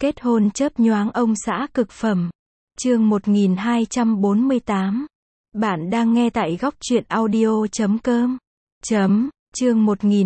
Kết hôn chớp nhoáng ông xã cực phẩm. Chương 1248. Bạn đang nghe tại góc truyện audio.com. Chương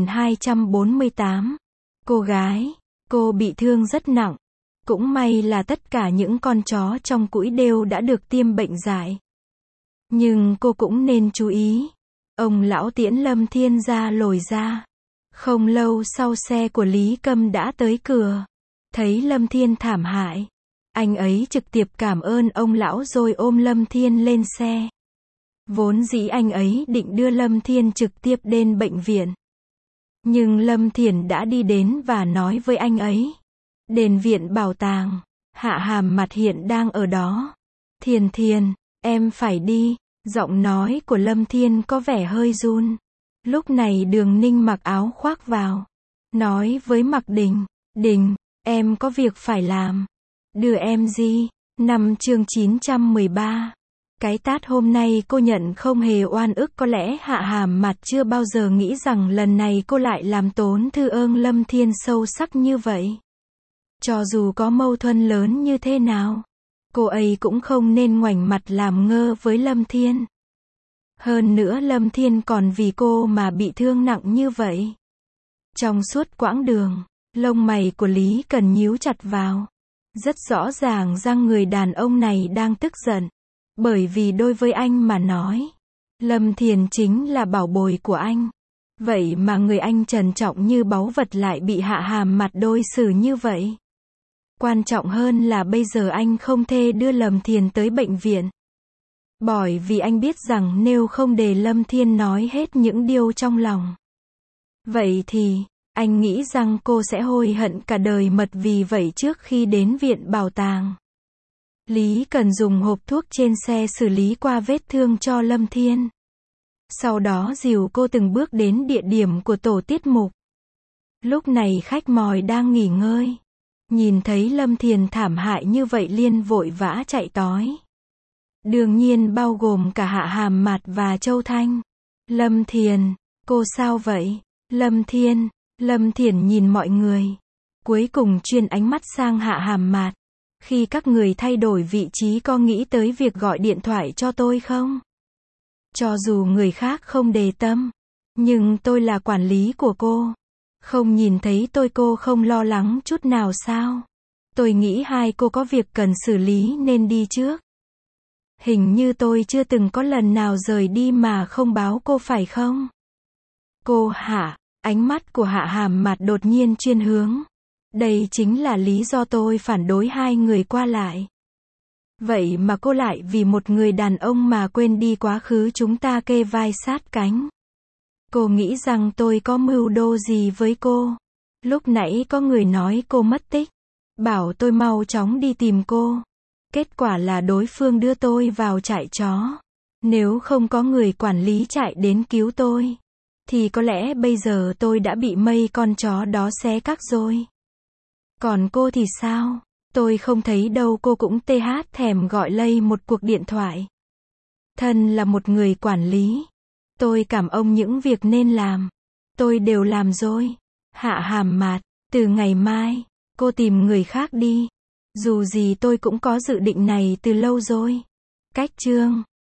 1248. Cô gái, cô bị thương rất nặng. Cũng may là tất cả những con chó trong cũi đều đã được tiêm bệnh dại. Nhưng cô cũng nên chú ý. Ông lão tiễn Lâm Thiên ra lồi ra. Không lâu sau xe của Lý Câm đã tới cửa. Thấy Lâm Thiên thảm hại, anh ấy trực tiếp cảm ơn ông lão rồi ôm Lâm Thiên lên xe. Vốn dĩ anh ấy định đưa Lâm Thiên trực tiếp đến bệnh viện. Nhưng Lâm Thiển đã đi đến và nói với anh ấy. Đến viện bảo tàng, Hạ Hàm Mặt hiện đang ở đó. Thiền Thiền, em phải đi. Giọng nói của Lâm Thiên có vẻ hơi run. Lúc này Đường Ninh mặc áo khoác vào. Nói với Mặc Đình, Đình, em có việc phải làm. Đưa em gì? Chương 913. Cái tát hôm nay cô nhận không hề oan ức, có lẽ Hạ Hàm Mặt chưa bao giờ nghĩ rằng lần này cô lại làm tổn thương Lâm Thiên sâu sắc như vậy. Cho dù có mâu thuẫn lớn như thế nào, cô ấy cũng không nên ngoảnh mặt làm ngơ với Lâm Thiên. Hơn nữa Lâm Thiên còn vì cô mà bị thương nặng như vậy. Trong suốt quãng đường, lông mày của Lý Cần nhíu chặt vào. Rất rõ ràng rằng người đàn ông này đang tức giận. Bởi vì đối với anh mà nói, Lâm Thiền chính là bảo bối của anh. Vậy mà người anh trân trọng như báu vật lại bị Hạ Hàm Mặt đối xử như vậy. Quan trọng hơn là bây giờ anh không thể đưa Lâm Thiền tới bệnh viện. Bởi vì anh biết rằng nếu không để Lâm Thiên nói hết những điều trong lòng, vậy thì, anh nghĩ rằng cô sẽ hối hận cả đời mật. Vì vậy trước khi đến viện bảo tàng, Lý Cần dùng hộp thuốc trên xe xử lý qua vết thương cho Lâm Thiên. Sau đó dìu cô từng bước đến địa điểm của tổ tiết mục. Lúc này khách mời đang nghỉ ngơi. Nhìn thấy Lâm Thiền thảm hại như vậy liền vội vã chạy tới. Đương nhiên bao gồm cả Hạ Hàm Mặt và Châu Thanh. Lâm Thiền, cô sao vậy? Lâm Thiền nhìn mọi người. Cuối cùng chuyển ánh mắt sang Hạ Hàm Mặt. Khi các người thay đổi vị trí có nghĩ tới việc gọi điện thoại cho tôi không? Cho dù người khác không để tâm, nhưng tôi là quản lý của cô. Không nhìn thấy cô không lo lắng chút nào sao? Tôi nghĩ hai cô có việc cần xử lý nên đi trước. Hình như tôi chưa từng có lần nào rời đi mà không báo cô phải không? Cô hả? Ánh mắt của Hạ Hàm Mặt đột nhiên chuyển hướng. Đây chính là lý do tôi phản đối hai người qua lại. Vậy mà cô lại vì một người đàn ông mà quên đi quá khứ chúng ta kề vai sát cánh. Cô nghĩ rằng tôi có mưu đồ gì với cô. Lúc nãy có người nói cô mất tích. Bảo tôi mau chóng đi tìm cô. Kết quả là đối phương đưa tôi vào trại chó. Nếu không có người quản lý trại đến cứu tôi, thì có lẽ bây giờ tôi đã bị mấy con chó đó xé xác rồi. Còn cô thì sao? Tôi không thấy đâu. Cô cũng thèm gọi lấy một cuộc điện thoại. Thân là một người quản lý, tôi cảm ơn những việc nên làm. Tôi đều làm rồi. Hạ Hàm Mặt, từ ngày mai, cô tìm người khác đi. Dù gì tôi cũng có dự định này từ lâu rồi. Cách chương